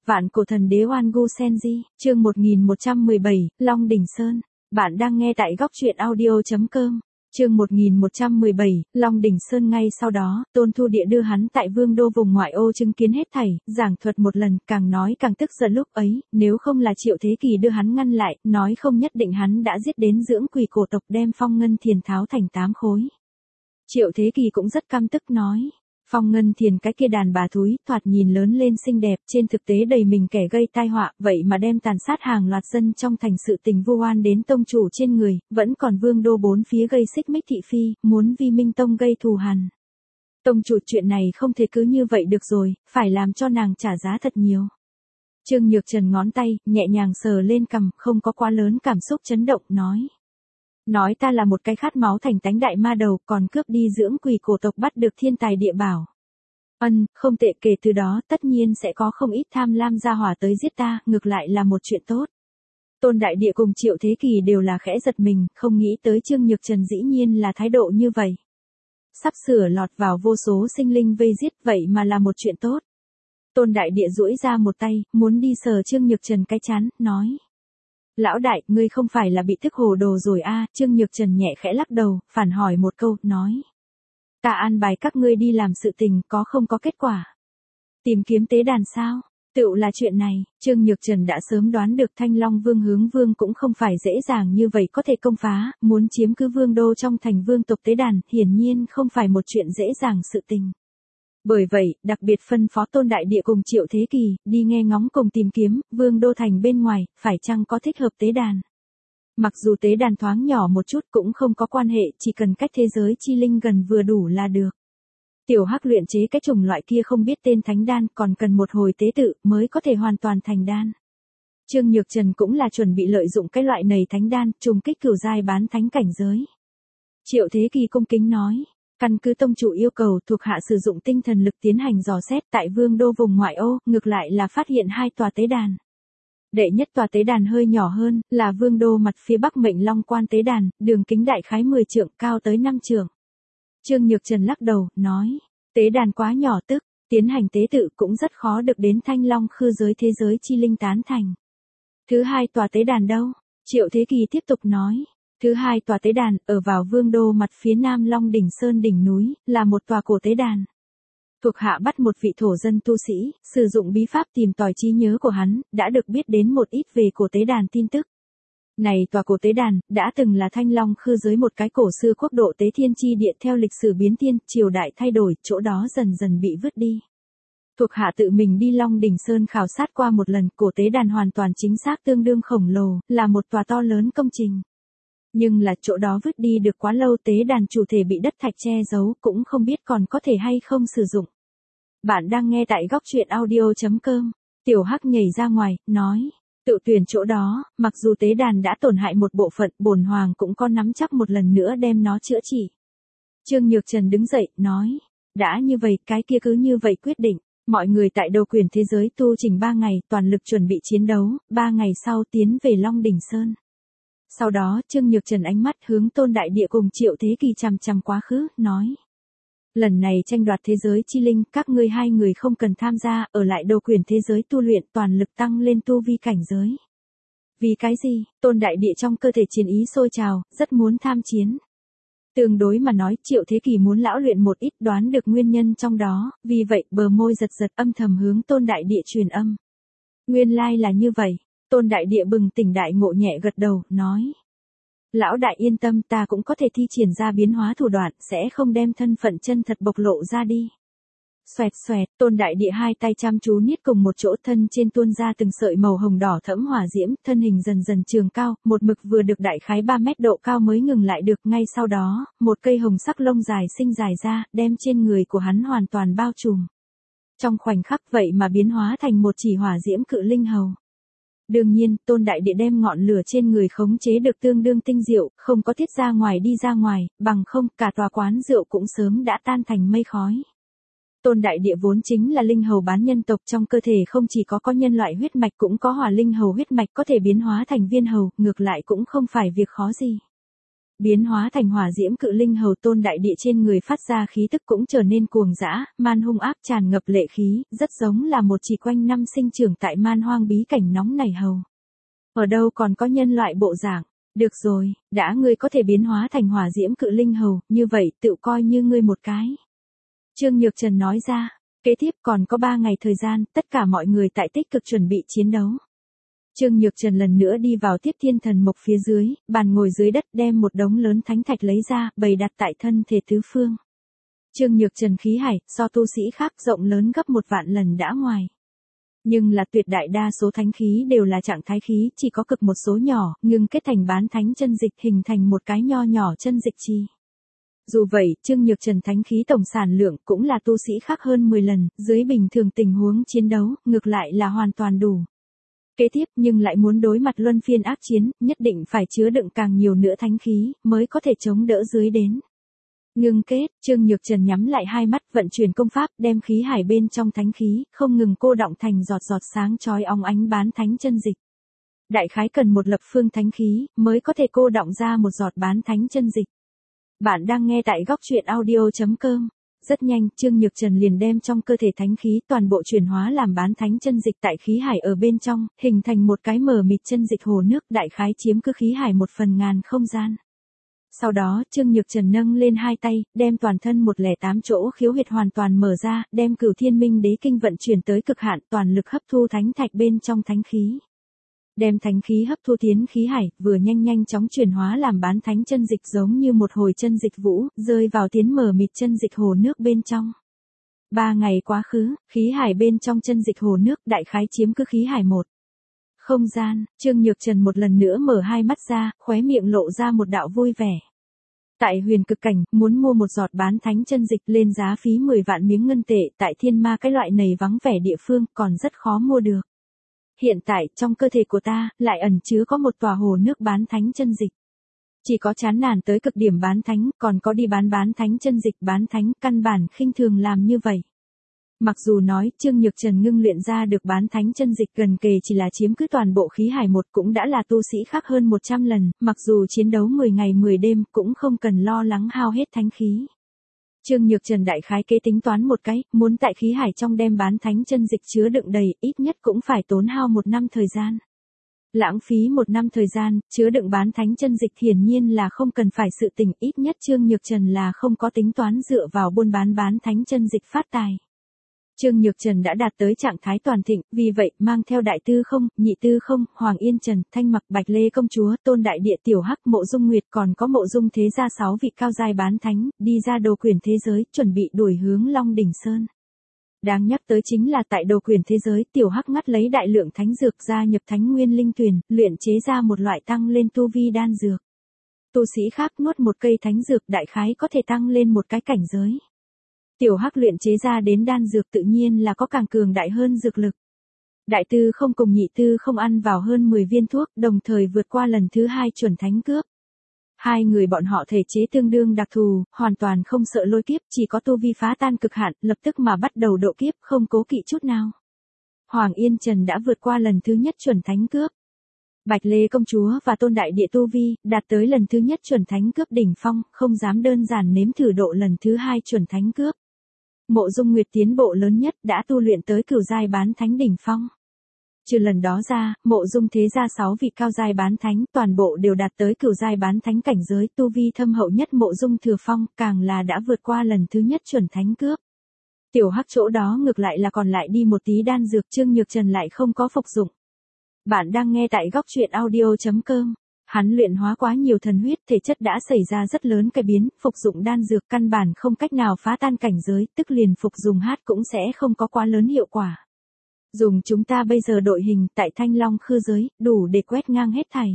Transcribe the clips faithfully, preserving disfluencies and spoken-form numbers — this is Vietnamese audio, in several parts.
Vạn cổ thần đế Oan Gu Senji, chương một nghìn một trăm mười bảy, Long Đỉnh Sơn. Bạn đang nghe tại góc truyện audio chấm com. Chương một nghìn một trăm mười bảy, Long Đỉnh Sơn. Ngay sau đó, Tôn Thu Địa đưa hắn tại vương đô vùng ngoại ô chứng kiến hết thảy, giảng thuật một lần, càng nói càng tức giận. Lúc ấy, nếu không là Triệu Thế Kỳ đưa hắn ngăn lại, nói không nhất định hắn đã giết đến dưỡng quỷ cổ tộc, đem Phong Ngân Thiền tháo thành tám khối. Triệu Thế Kỳ cũng rất căm tức nói. Phong Ngân Thiền cái kia đàn bà thúi, thoạt nhìn lớn lên xinh đẹp, trên thực tế đầy mình kẻ gây tai họa, vậy mà đem tàn sát hàng loạt dân trong thành sự tình vu oan đến tông chủ trên người, vẫn còn vương đô bốn phía gây xích mích thị phi, muốn vi Minh Tông gây thù hằn. Tông chủ, chuyện này không thể cứ như vậy được rồi, phải làm cho nàng trả giá thật nhiều. Trương Nhược Trần ngón tay, nhẹ nhàng sờ lên cằm, không có quá lớn cảm xúc chấn động, nói. Nói ta là một cái khát máu thành tánh đại ma đầu, còn cướp đi dưỡng quỷ cổ tộc, bắt được thiên tài địa bảo. Ân, không tệ, kể từ đó tất nhiên sẽ có không ít tham lam gia hỏa tới giết ta, ngược lại là một chuyện tốt. Tôn Đại Địa cùng Triệu Thế Kỳ đều là khẽ giật mình, không nghĩ tới Trương Nhược Trần dĩ nhiên là thái độ như vậy. Sắp sửa lọt vào vô số sinh linh vây giết, vậy mà là một chuyện tốt. Tôn Đại Địa duỗi ra một tay, muốn đi sờ Trương Nhược Trần cái trán, nói. Lão đại, ngươi không phải là bị thức hồ đồ rồi a? À? Trương Nhược Trần nhẹ khẽ lắc đầu, phản hỏi một câu, nói. Ta an bài các ngươi đi làm sự tình, có không có kết quả? Tìm kiếm tế đàn sao? Tựu là chuyện này, Trương Nhược Trần đã sớm đoán được Thanh Long Vương Hướng Vương cũng không phải dễ dàng như vậy có thể công phá, muốn chiếm cứ vương đô trong thành vương tộc tế đàn, hiển nhiên không phải một chuyện dễ dàng sự tình. Bởi vậy, đặc biệt phân phó Tôn Đại Địa cùng Triệu Thế Kỳ, đi nghe ngóng cùng tìm kiếm, vương đô thành bên ngoài, phải chăng có thích hợp tế đàn. Mặc dù tế đàn thoáng nhỏ một chút cũng không có quan hệ, chỉ cần cách thế giới chi linh gần vừa đủ là được. Tiểu Hắc luyện chế cái chủng loại kia không biết tên thánh đan, còn cần một hồi tế tự mới có thể hoàn toàn thành đan. Trương Nhược Trần cũng là chuẩn bị lợi dụng cái loại này thánh đan, trùng kích cửu giai bán thánh cảnh giới. Triệu Thế Kỳ cung kính nói. Căn cứ tông chủ yêu cầu, thuộc hạ sử dụng tinh thần lực tiến hành dò xét tại vương đô vùng ngoại ô, ngược lại là phát hiện hai tòa tế đàn. Đệ nhất tòa tế đàn hơi nhỏ hơn, là vương đô mặt phía bắc Mệnh Long Quan tế đàn, đường kính đại khái mười trượng, cao tới năm trượng. Trương Nhược Trần lắc đầu, nói, tế đàn quá nhỏ, tức, tiến hành tế tự cũng rất khó được đến Thanh Long khư giới thế giới chi linh tán thành. Thứ hai tòa tế đàn đâu? Triệu Thế Kỳ tiếp tục nói. Thứ hai tòa tế đàn, ở vào vương đô mặt phía nam Long Đỉnh Sơn đỉnh núi, là một tòa cổ tế đàn. Thuộc hạ bắt một vị thổ dân tu sĩ, sử dụng bí pháp tìm tòi trí nhớ của hắn, đã được biết đến một ít về cổ tế đàn tin tức. Này tòa cổ tế đàn, đã từng là Thanh Long khư giới một cái cổ xưa quốc độ tế thiên chi địa, theo lịch sử biến thiên, triều đại thay đổi, chỗ đó dần dần bị vứt đi. Thuộc hạ tự mình đi Long Đỉnh Sơn khảo sát qua một lần, cổ tế đàn hoàn toàn chính xác tương đương khổng lồ, là một tòa to lớn công trình. Nhưng là chỗ đó vứt đi được quá lâu, tế đàn chủ thể bị đất thạch che giấu, cũng không biết còn có thể hay không sử dụng. Bạn đang nghe tại góc truyện audio chấm com. Tiểu Hắc nhảy ra ngoài, nói. Tự tuyển chỗ đó, mặc dù tế đàn đã tổn hại một bộ phận, bổn hoàng cũng có nắm chắc một lần nữa đem nó chữa trị. Trương Nhược Trần đứng dậy, nói. Đã như vậy, cái kia cứ như vậy quyết định. Mọi người tại đầu quyền thế giới tu trình ba ngày, toàn lực chuẩn bị chiến đấu, ba ngày sau tiến về Long Đỉnh Sơn. Sau đó, Trương Nhược Trần ánh mắt hướng Tôn Đại Địa cùng Triệu Thế Kỳ chằm chằm quá khứ, nói. Lần này tranh đoạt thế giới chi linh, các ngươi hai người không cần tham gia, ở lại đầu quyền thế giới tu luyện, toàn lực tăng lên tu vi cảnh giới. Vì cái gì? Tôn Đại Địa trong cơ thể chiến ý sôi trào, rất muốn tham chiến. Tương đối mà nói, Triệu Thế Kỳ muốn lão luyện một ít, đoán được nguyên nhân trong đó, vì vậy bờ môi giật giật, âm thầm hướng Tôn Đại Địa truyền âm. Nguyên lai là như vậy. Tôn Đại Địa bừng tỉnh đại ngộ, nhẹ gật đầu, nói. Lão đại yên tâm, ta cũng có thể thi triển ra biến hóa thủ đoạn, sẽ không đem thân phận chân thật bộc lộ ra đi. Xoẹt xoẹt, Tôn Đại Địa hai tay chăm chú niết cùng một chỗ, thân trên tuôn ra từng sợi màu hồng đỏ thẫm hỏa diễm, thân hình dần dần trường cao, một mực vừa được đại khái ba mét độ cao mới ngừng lại được. Ngay sau đó, một cây hồng sắc lông dài sinh dài ra, đem trên người của hắn hoàn toàn bao trùm. Trong khoảnh khắc vậy mà biến hóa thành một chỉ hỏa diễm cự linh hầu. Đương nhiên, Tôn Đại Địa đem ngọn lửa trên người khống chế được tương đương tinh diệu, không có tiết ra ngoài đi ra ngoài, bằng không, cả tòa quán rượu cũng sớm đã tan thành mây khói. Tôn Đại Địa vốn chính là linh hầu bán nhân tộc, trong cơ thể không chỉ có có nhân loại huyết mạch cũng có hỏa linh hầu huyết mạch, có thể biến hóa thành viên hầu, ngược lại cũng không phải việc khó gì. Biến hóa thành hỏa diễm cự linh hầu tôn đại địa trên người phát ra khí tức cũng trở nên cuồng dã, man hung ác tràn ngập lệ khí, rất giống là một chỉ quanh năm sinh trưởng tại man hoang bí cảnh nóng nảy hầu. Ở đâu còn có nhân loại bộ dạng, được rồi, đã ngươi có thể biến hóa thành hỏa diễm cự linh hầu, như vậy tự coi như ngươi một cái. Trương Nhược Trần nói ra, kế tiếp còn có ba ngày thời gian, tất cả mọi người tại tích cực chuẩn bị chiến đấu. Trương Nhược Trần lần nữa đi vào Tiếp Thiên Thần Mộc phía dưới, bàn ngồi dưới đất đem một đống lớn thánh thạch lấy ra, bày đặt tại thân thể tứ phương. Trương Nhược Trần khí hải, so tu sĩ khác rộng lớn gấp một vạn lần đã ngoài. Nhưng là tuyệt đại đa số thánh khí đều là trạng thái khí, chỉ có cực một số nhỏ, ngưng kết thành bán thánh chân dịch hình thành một cái nho nhỏ chân dịch chi. Dù vậy, Trương Nhược Trần thánh khí tổng sản lượng cũng là tu sĩ khác hơn mười lần, dưới bình thường tình huống chiến đấu, ngược lại là hoàn toàn đủ. Kế tiếp nhưng lại muốn đối mặt luân phiên ác chiến, nhất định phải chứa đựng càng nhiều nữa thánh khí, mới có thể chống đỡ dưới đến. Ngưng kết, Trương Nhược Trần nhắm lại hai mắt vận chuyển công pháp, đem khí hải bên trong thánh khí, không ngừng cô đọng thành giọt giọt sáng chói óng ánh bán thánh chân dịch. Đại khái cần một lập phương thánh khí, mới có thể cô đọng ra một giọt bán thánh chân dịch. Bạn đang nghe tại góc truyện audio chấm com. Rất nhanh, Trương Nhược Trần liền đem trong cơ thể thánh khí toàn bộ chuyển hóa làm bán thánh chân dịch tại khí hải ở bên trong, hình thành một cái mờ mịt chân dịch hồ nước đại khái chiếm cứ khí hải một phần ngàn không gian. Sau đó, Trương Nhược Trần nâng lên hai tay, đem toàn thân một lẻ tám chỗ khiếu huyệt hoàn toàn mở ra, đem Cửu Thiên Minh Đế Kinh vận chuyển tới cực hạn, toàn lực hấp thu thánh thạch bên trong thánh khí. Đem thánh khí hấp thu tiến khí hải, vừa nhanh nhanh chóng chuyển hóa làm bán thánh chân dịch giống như một hồi chân dịch vũ, rơi vào tiến mở mịt chân dịch hồ nước bên trong. Ba ngày quá khứ, khí hải bên trong chân dịch hồ nước đại khái chiếm cứ khí hải một. Không gian, Trương Nhược Trần một lần nữa mở hai mắt ra, khóe miệng lộ ra một đạo vui vẻ. Tại huyền cực cảnh, muốn mua một giọt bán thánh chân dịch lên giá phí mười vạn miếng ngân tệ, tại thiên ma cái loại này vắng vẻ địa phương còn rất khó mua được. Hiện tại, trong cơ thể của ta, lại ẩn chứa có một tòa hồ nước bán thánh chân dịch. Chỉ có chán nản tới cực điểm bán thánh, còn có đi bán bán thánh chân dịch bán thánh, căn bản khinh thường làm như vậy. Mặc dù nói, Trương Nhược Trần ngưng luyện ra được bán thánh chân dịch gần kề chỉ là chiếm cứ toàn bộ khí hải một cũng đã là tu sĩ khác hơn một trăm lần, mặc dù chiến đấu mười ngày mười đêm cũng không cần lo lắng hao hết thánh khí. Trương Nhược Trần đại khái kế tính toán một cái, muốn tại khí hải trong đem bán thánh chân dịch chứa đựng đầy, ít nhất cũng phải tốn hao một năm thời gian. Lãng phí một năm thời gian, chứa đựng bán thánh chân dịch hiển nhiên là không cần phải sự tình, ít nhất Trương Nhược Trần là không có tính toán dựa vào buôn bán bán thánh chân dịch phát tài. Trương Nhược Trần đã đạt tới trạng thái toàn thịnh, vì vậy, mang theo Đại Tư Không, Nhị Tư Không, Hoàng Yên Trần, Thanh Mặc, Bạch Lê Công Chúa, Tôn Đại Địa Tiểu Hắc, Mộ Dung Nguyệt còn có Mộ Dung Thế Gia sáu vị cao giai bán thánh, đi ra đồ quyền thế giới, chuẩn bị đuổi hướng Long Đỉnh Sơn. Đáng nhắc tới chính là tại đồ quyền thế giới, Tiểu Hắc ngắt lấy đại lượng thánh dược gia nhập thánh nguyên linh tuyền, luyện chế ra một loại tăng lên tu vi đan dược. Tu sĩ khác nuốt một cây thánh dược đại khái có thể tăng lên một cái cảnh giới. Tiểu Hắc luyện chế ra đến đan dược tự nhiên là có càng cường đại hơn dược lực. Đại Tư Không cùng Nhị Tư Không ăn vào hơn mười viên thuốc, đồng thời vượt qua lần thứ hai chuẩn thánh cướp. Hai người bọn họ thể chế tương đương đặc thù, hoàn toàn không sợ lôi kiếp, chỉ có tu vi phá tan cực hạn, lập tức mà bắt đầu độ kiếp, không cố kỵ chút nào. Hoàng Yên Trần đã vượt qua lần thứ nhất chuẩn thánh cướp. Bạch Lê Công Chúa và Tôn Đại Địa tu vi, đạt tới lần thứ nhất chuẩn thánh cướp đỉnh phong, không dám đơn giản nếm thử độ lần thứ hai chuẩn thánh cướp. Mộ Dung Nguyệt tiến bộ lớn nhất đã tu luyện tới cửu giai bán thánh đỉnh phong. Trừ lần đó ra, Mộ Dung Thế Gia sáu vị cao giai bán thánh toàn bộ đều đạt tới cửu giai bán thánh cảnh giới, tu vi thâm hậu nhất Mộ Dung Thừa Phong, càng là đã vượt qua lần thứ nhất chuẩn thánh cướp. Tiểu Hắc chỗ đó ngược lại là còn lại đi một tí đan dược, Trương Nhược Trần lại không có phục dụng. Bạn đang nghe tại góc truyện audio chấm com. Hắn luyện hóa quá nhiều thần huyết, thể chất đã xảy ra rất lớn cái biến, phục dụng đan dược căn bản không cách nào phá tan cảnh giới, tức liền phục dùng hát cũng sẽ không có quá lớn hiệu quả. Dùng chúng ta bây giờ đội hình tại Thanh Long khư giới, đủ để quét ngang hết thảy.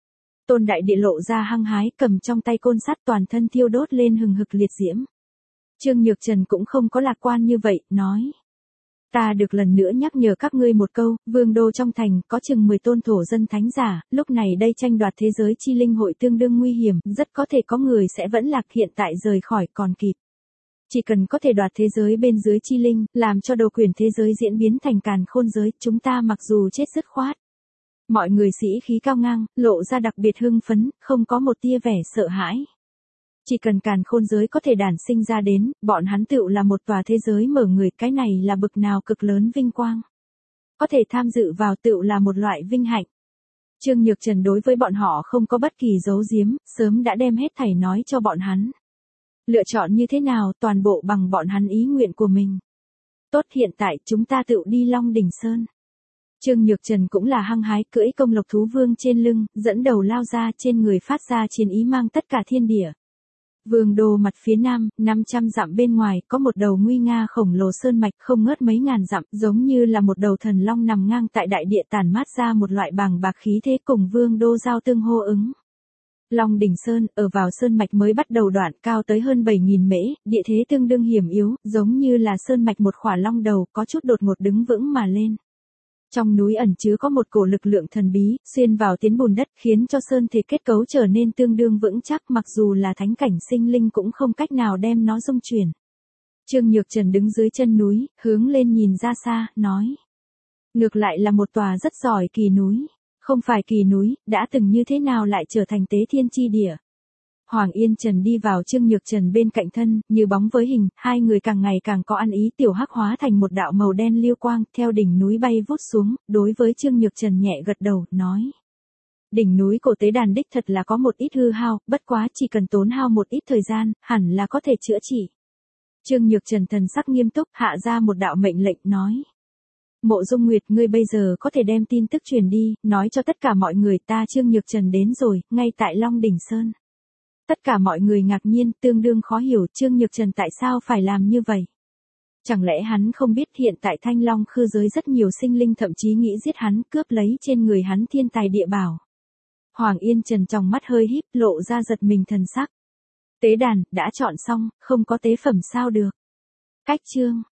Tôn Đại Địa lộ ra hăng hái, cầm trong tay côn sắt toàn thân thiêu đốt lên hừng hực liệt diễm. Trương Nhược Trần cũng không có lạc quan như vậy, nói. Ta được lần nữa nhắc nhở các ngươi một câu, vương đô trong thành, có chừng mười tôn thổ dân thánh giả, lúc này đây tranh đoạt thế giới chi linh hội tương đương nguy hiểm, rất có thể có người sẽ vẫn lạc hiện tại rời khỏi còn kịp. Chỉ cần có thể đoạt thế giới bên dưới chi linh, làm cho đồ quyền thế giới diễn biến thành càn khôn giới, chúng ta mặc dù chết dứt khoát. Mọi người sĩ khí cao ngang, lộ ra đặc biệt hưng phấn, không có một tia vẻ sợ hãi. Chỉ cần càn khôn giới có thể đản sinh ra đến, bọn hắn tựu là một tòa thế giới mở người, cái này là bực nào cực lớn vinh quang. Có thể tham dự vào tựu là một loại vinh hạnh. Trương Nhược Trần đối với bọn họ không có bất kỳ giấu giếm, sớm đã đem hết thảy nói cho bọn hắn. Lựa chọn như thế nào, toàn bộ bằng bọn hắn ý nguyện của mình. Tốt, hiện tại chúng ta tựu đi Long Đỉnh Sơn. Trương Nhược Trần cũng là hăng hái, cưỡi công lộc thú vương trên lưng, dẫn đầu lao ra, trên người phát ra chiến ý mang tất cả thiên địa. Vương đô mặt phía nam, năm trăm dặm bên ngoài, có một đầu nguy nga khổng lồ sơn mạch không ngớt mấy ngàn dặm, giống như là một đầu thần long nằm ngang tại đại địa, tản mát ra một loại bàng bạc khí thế, cùng vương đô giao tương hô ứng. Long Đỉnh Sơn, ở vào sơn mạch mới bắt đầu đoạn, cao tới hơn bảy nghìn mễ, địa thế tương đương hiểm yếu, giống như là sơn mạch một khỏa long đầu, có chút đột ngột đứng vững mà lên. Trong núi ẩn chứa có một cổ lực lượng thần bí, xuyên vào tiến bùn đất, khiến cho sơn thể kết cấu trở nên tương đương vững chắc, mặc dù là thánh cảnh sinh linh cũng không cách nào đem nó dung chuyển. Trương Nhược Trần đứng dưới chân núi, hướng lên nhìn ra xa, nói. Ngược lại là một tòa rất giỏi kỳ núi. Không phải kỳ núi, đã từng như thế nào lại trở thành tế thiên chi địa. Hoàng Yên Trần đi vào Trương Nhược Trần bên cạnh thân, như bóng với hình, hai người càng ngày càng có ăn ý, tiểu hắc hóa thành một đạo màu đen liêu quang, theo đỉnh núi bay vút xuống, đối với Trương Nhược Trần nhẹ gật đầu, nói. Đỉnh núi cổ tế đàn đích thật là có một ít hư hao, bất quá chỉ cần tốn hao một ít thời gian, hẳn là có thể chữa trị. Trương Nhược Trần thần sắc nghiêm túc, hạ ra một đạo mệnh lệnh, nói. Mộ Dung Nguyệt, ngươi bây giờ có thể đem tin tức truyền đi, nói cho tất cả mọi người ta Trương Nhược Trần đến rồi, ngay tại Long Đỉnh Sơn. Tất cả mọi người ngạc nhiên, tương đương khó hiểu Trương Nhược Trần tại sao phải làm như vậy. Chẳng lẽ hắn không biết hiện tại Thanh Long khư giới rất nhiều sinh linh thậm chí nghĩ giết hắn, cướp lấy trên người hắn thiên tài địa bảo. Hoàng Yên Trần trong mắt hơi híp, lộ ra giật mình thần sắc. Tế đàn, đã chọn xong, không có tế phẩm sao được. Cách chương.